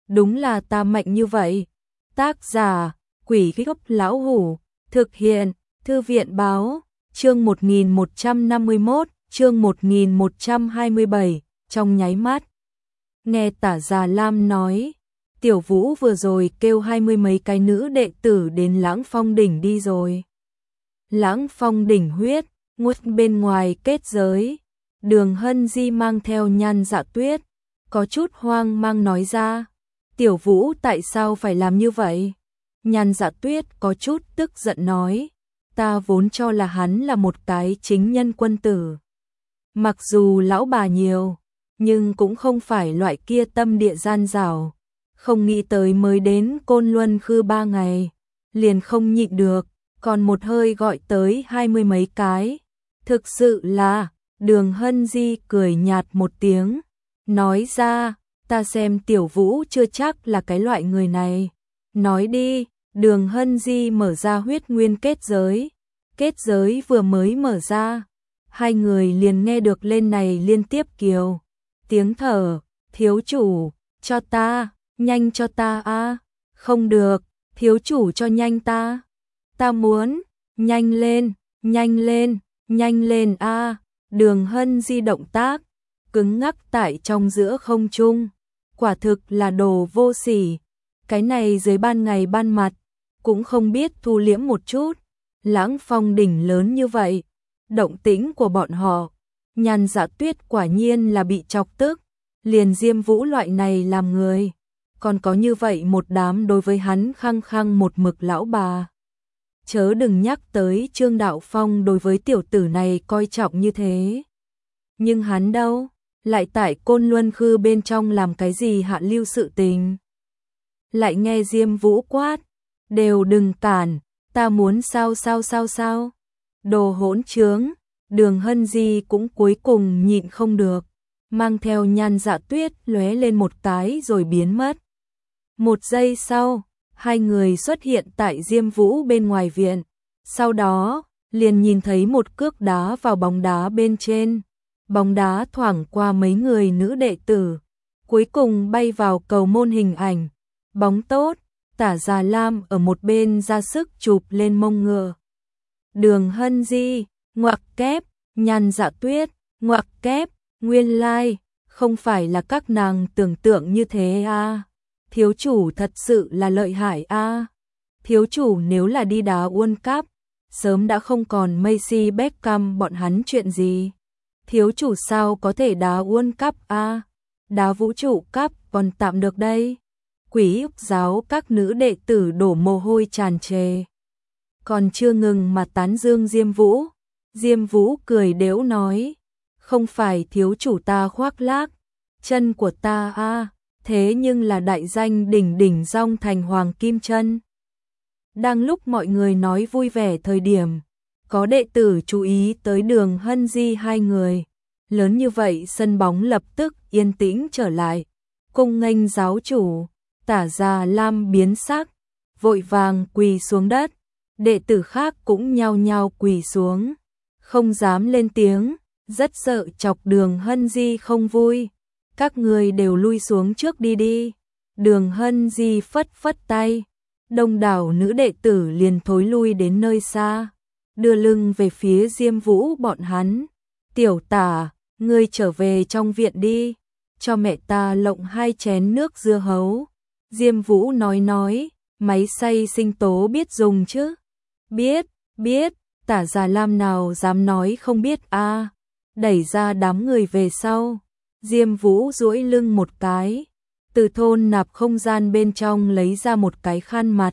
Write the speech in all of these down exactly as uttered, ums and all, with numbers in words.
đúng là ta mạnh như vậy. Tác giả, Quỷ Gốc Lão Hủ, thực hiện, Thư viện Báo, chương một nghìn một trăm năm mươi mốt, chương một nghìn một trăm hai mươi bảy, trong nháy mắt. Nghe Tả Già Lam nói, Tiểu Vũ vừa rồi kêu hai mươi mấy cái nữ đệ tử đến Lãng Phong đỉnh đi rồi. Lãng Phong đỉnh huyết, ngút bên ngoài kết giới. Đường Hân Di mang theo Nhan Dạ Tuyết, có chút hoang mang nói ra. Tiểu Vũ tại sao phải làm như vậy? Nhan Dạ Tuyết có chút tức giận nói. Ta vốn cho là hắn là một cái chính nhân quân tử. Mặc dù lão bà nhiều, nhưng cũng không phải loại kia tâm địa gian dảo. Không nghĩ tới mới đến Côn Luân Khư ba ngày, liền không nhịn được, còn một hơi gọi tới hai mươi mấy cái. Thực sự là, Đường Hân Di cười nhạt một tiếng, nói ra, ta xem Tiểu Vũ chưa chắc là cái loại người này. Nói đi, Đường Hân Di mở ra huyết nguyên kết giới. Kết giới vừa mới mở ra, hai người liền nghe được lên này liên tiếp kiều. Tiếng thở, thiếu chủ, cho ta, nhanh cho ta a, không được, thiếu chủ cho nhanh ta. Ta muốn, nhanh lên, nhanh lên, nhanh lên a. Đường Hân Di động tác, cứng ngắc tại trong giữa không trung, quả thực là đồ vô sỉ. Cái này dưới ban ngày ban mặt, cũng không biết thu liễm một chút. Lãng Phong đỉnh lớn như vậy, động tĩnh của bọn họ, Nhan Dạ Tuyết quả nhiên là bị chọc tức, liền Diêm Vũ loại này làm người, còn có như vậy một đám đối với hắn khăng khăng một mực lão bà. Chớ đừng nhắc tới Trương Đạo Phong đối với tiểu tử này coi trọng như thế. Nhưng hắn đâu, lại tại Côn Luân Khư bên trong làm cái gì hạ lưu sự tình. Lại nghe Diêm Vũ quát, đều đừng cản, ta muốn sao sao sao sao. Đồ hỗn trướng, Đường Hân Di cũng cuối cùng nhịn không được, mang theo Nhan Dạ Tuyết lóe lên một cái rồi biến mất. Một giây sau, hai người xuất hiện tại Diêm Vũ bên ngoài viện, sau đó, liền nhìn thấy một cước đá vào bóng đá bên trên. Bóng đá thoảng qua mấy người nữ đệ tử, cuối cùng bay vào cầu môn hình ảnh. Bóng tốt, Tả Già Lam ở một bên ra sức chụp lên mông ngựa. Đường Hân Di, ngoặc kép, Nhan Dạ Tuyết, ngoặc kép, nguyên lai, like, không phải là các nàng tưởng tượng như thế a. Thiếu chủ thật sự là lợi hại a. Thiếu chủ nếu là đi đá World Cup, sớm đã không còn Messi Beckham bọn hắn chuyện gì. Thiếu chủ sao có thể đá World Cup a? Đá vũ trụ cup còn tạm được đây. Quỷ Úc giáo các nữ đệ tử đổ mồ hôi tràn trề. Còn chưa ngừng mà tán dương Diêm Vũ. Diêm Vũ cười đễu nói, không phải thiếu chủ ta khoác lác, chân của ta a, thế nhưng là đại danh đỉnh đỉnh Dong Thành Hoàng Kim Chân. Đang lúc mọi người nói vui vẻ thời điểm, có đệ tử chú ý tới Đường Hân Di hai người. Lớn như vậy sân bóng lập tức yên tĩnh trở lại. Cung nghênh giáo chủ, Tả Già Lam biến sắc, vội vàng quỳ xuống đất. Đệ tử khác cũng nhao nhao quỳ xuống, không dám lên tiếng, rất sợ chọc Đường Hân Di không vui. Các người đều lui xuống trước đi đi. Đường Hân Di phất phất tay, đông đảo nữ đệ tử liền thối lui đến nơi xa, đưa lưng về phía Diêm Vũ bọn hắn. Tiểu Tả, ngươi trở về trong viện đi, cho mẹ ta lộng hai chén nước dưa hấu. Diêm Vũ nói nói, máy xay sinh tố biết dùng chứ? Biết, biết. Tả Già Lam nào dám nói không biết a. Đẩy ra đám người về sau, Diêm Vũ duỗi lưng một cái, từ thôn nạp không gian bên trong lấy ra một cái khăn mặt,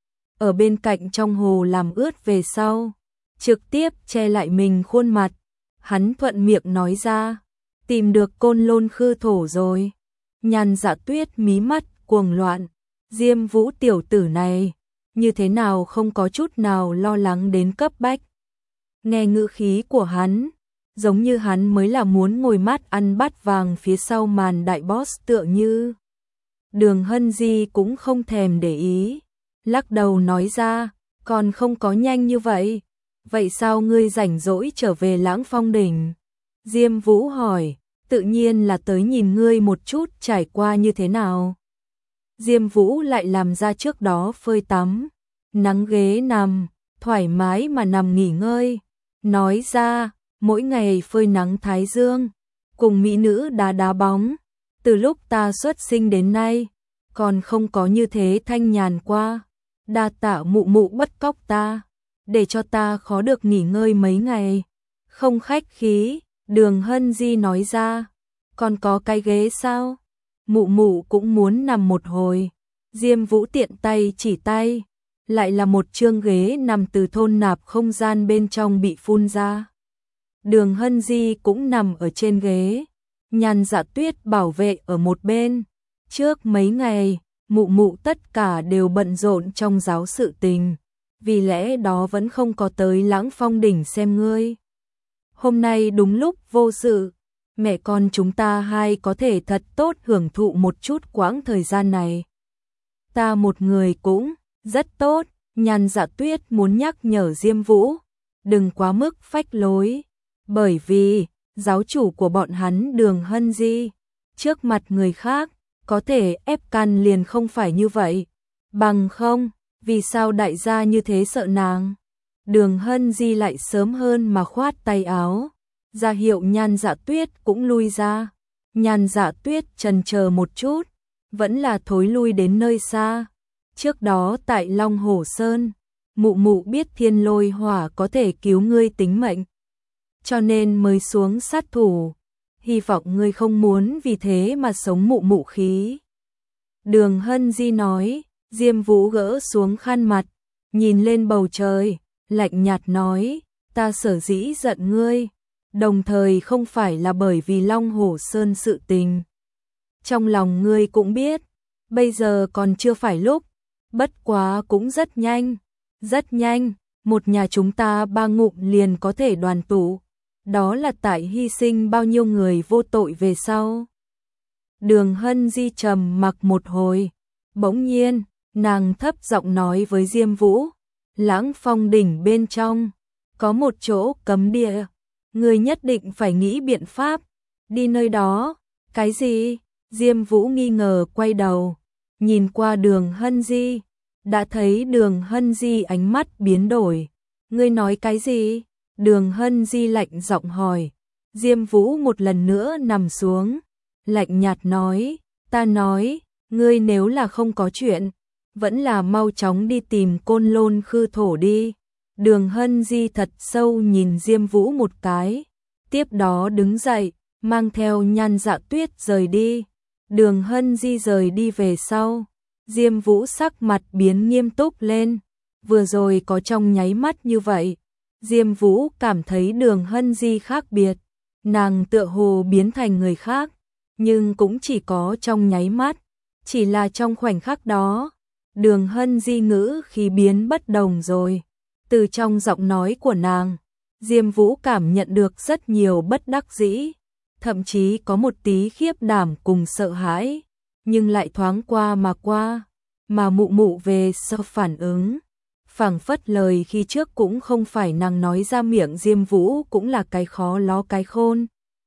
ở bên cạnh trong hồ làm ướt về sau, trực tiếp che lại mình khuôn mặt. Hắn thuận miệng nói ra, tìm được Côn Lôn Khư thổ rồi. Nhan Dạ Tuyết mí mắt cuồng loạn, Diêm Vũ tiểu tử này, như thế nào không có chút nào lo lắng đến cấp bách. Nghe ngữ khí của hắn, giống như hắn mới là muốn ngồi mát ăn bát vàng phía sau màn đại boss tựa như. Đường Hân Di cũng không thèm để ý, lắc đầu nói ra, còn không có nhanh như vậy. Vậy sao ngươi rảnh rỗi trở về Lãng Phong đỉnh? Diêm Vũ hỏi, tự nhiên là tới nhìn ngươi một chút trải qua như thế nào. Diêm Vũ lại làm ra trước đó phơi tắm, nắng ghế nằm, thoải mái mà nằm nghỉ ngơi. Nói ra, mỗi ngày phơi nắng thái dương, cùng mỹ nữ đá đá bóng, từ lúc ta xuất sinh đến nay, còn không có như thế thanh nhàn qua. Đa tạ mụ mụ bắt cóc ta, để cho ta khó được nghỉ ngơi mấy ngày. Không khách khí, Đường Hân Di nói ra. Còn có cái ghế sao? Mụ mụ cũng muốn nằm một hồi. Diêm Vũ tiện tay chỉ tay, lại là một chương ghế nằm từ thôn nạp không gian bên trong bị phun ra. Đường Hân Di cũng nằm ở trên ghế, Nhan Dạ Tuyết bảo vệ ở một bên. Trước mấy ngày, mụ mụ tất cả đều bận rộn trong giáo sự tình, vì lẽ đó vẫn không có tới Lãng Phong đỉnh xem ngươi. Hôm nay đúng lúc vô sự, mẹ con chúng ta hai có thể thật tốt hưởng thụ một chút quãng thời gian này. Ta một người cũng rất tốt. Nhan Dạ Tuyết muốn nhắc nhở Diêm Vũ, đừng quá mức phách lối, bởi vì giáo chủ của bọn hắn Đường Hân Di, trước mặt người khác, có thể ép can liền không phải như vậy. Bằng không, vì sao đại gia như thế sợ nàng? Đường Hân Di lại sớm hơn mà khoát tay áo, ra hiệu Nhan Dạ Tuyết cũng lui ra. Nhan Dạ Tuyết chần chờ một chút, vẫn là thối lui đến nơi xa. Trước đó tại Long Hổ Sơn, mụ mụ biết thiên lôi hỏa có thể cứu ngươi tính mệnh, cho nên mới xuống sát thủ. Hy vọng ngươi không muốn vì thế mà sống mụ mụ khí. Đường Hân Di nói. Diêm Vũ gỡ xuống khăn mặt, nhìn lên bầu trời, lạnh nhạt nói, ta sở dĩ giận ngươi, đồng thời không phải là bởi vì Long Hổ Sơn sự tình. Trong lòng ngươi cũng biết, bây giờ còn chưa phải lúc, bất quá cũng rất nhanh, rất nhanh, một nhà chúng ta ba ngụm liền có thể đoàn tụ, đó là tại hy sinh bao nhiêu người vô tội về sau. Đường Hân Di trầm mặc một hồi, bỗng nhiên, nàng thấp giọng nói với Diêm Vũ, Lãng Phong đỉnh bên trong, có một chỗ cấm địa, người nhất định phải nghĩ biện pháp, đi nơi đó. Cái gì? Diêm Vũ nghi ngờ quay đầu, nhìn qua Đường Hân Di, đã thấy Đường Hân Di ánh mắt biến đổi. Ngươi nói cái gì? Đường Hân Di lạnh giọng hỏi. Diêm Vũ một lần nữa nằm xuống, lạnh nhạt nói, ta nói, ngươi nếu là không có chuyện, vẫn là mau chóng đi tìm Côn Lôn Khư Thổ đi. Đường Hân Di thật sâu nhìn Diêm Vũ một cái, tiếp đó đứng dậy, mang theo Nhan Dạ Tuyết rời đi. Đường Hân Di rời đi về sau, Diêm Vũ sắc mặt biến nghiêm túc lên. Vừa rồi có trong nháy mắt như vậy, Diêm Vũ cảm thấy Đường Hân Di khác biệt, nàng tựa hồ biến thành người khác, nhưng cũng chỉ có trong nháy mắt, chỉ là trong khoảnh khắc đó. Đường Hân Di ngữ khí biến bất đồng rồi. Từ trong giọng nói của nàng, Diêm Vũ cảm nhận được rất nhiều bất đắc dĩ, thậm chí có một tí khiếp đảm cùng sợ hãi, nhưng lại thoáng qua mà qua, mà mụ mụ về sau phản ứng. Phảng phất lời khi trước cũng không phải nàng nói ra miệng, Diêm Vũ cũng là cái khó ló cái khôn.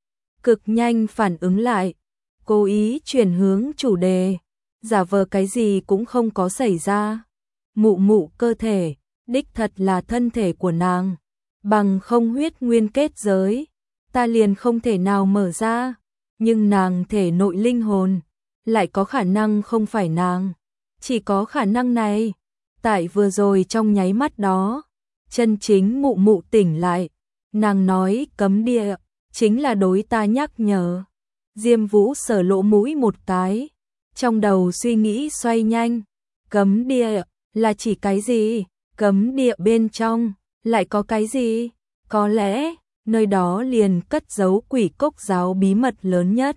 Cực nhanh phản ứng lại, cố ý chuyển hướng chủ đề, giả vờ cái gì cũng không có xảy ra. Mụ mụ cơ thể, đích thật là thân thể của nàng, bằng không huyết nguyên kết giới, ta liền không thể nào mở ra, nhưng nàng thể nội linh hồn, lại có khả năng không phải nàng, chỉ có khả năng này. Tại vừa rồi trong nháy mắt đó, chân chính mụ mụ tỉnh lại, nàng nói cấm địa, chính là đối ta nhắc nhở. Diêm Vũ sờ lỗ mũi một cái, trong đầu suy nghĩ xoay nhanh, cấm địa là chỉ cái gì? Cấm địa bên trong lại có cái gì? Có lẽ nơi đó liền cất giấu Quỷ Cốc giáo bí mật lớn nhất.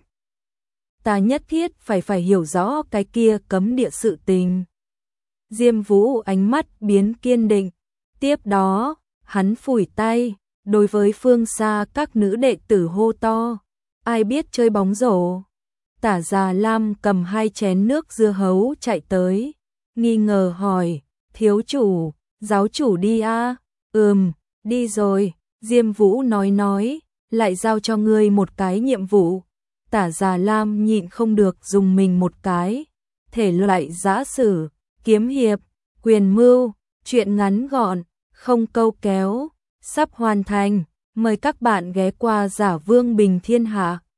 Ta nhất thiết phải phải hiểu rõ cái kia cấm địa sự tình. Diêm Vũ ánh mắt biến kiên định, tiếp đó, hắn phủi tay, đối với phương xa các nữ đệ tử hô to, ai biết chơi bóng rổ? Tả Già Lam cầm hai chén nước dưa hấu chạy tới, nghi ngờ hỏi, thiếu chủ, giáo chủ đi a? Ừm, đi rồi. Diêm Vũ nói nói, lại giao cho ngươi một cái nhiệm vụ. Tả Già Lam nhịn không được dùng mình một cái, thể loại giã sử, kiếm hiệp, quyền mưu, truyện ngắn gọn, không câu kéo, sắp hoàn thành. Mời các bạn ghé qua Giả Vương Bình Thiên Hạ.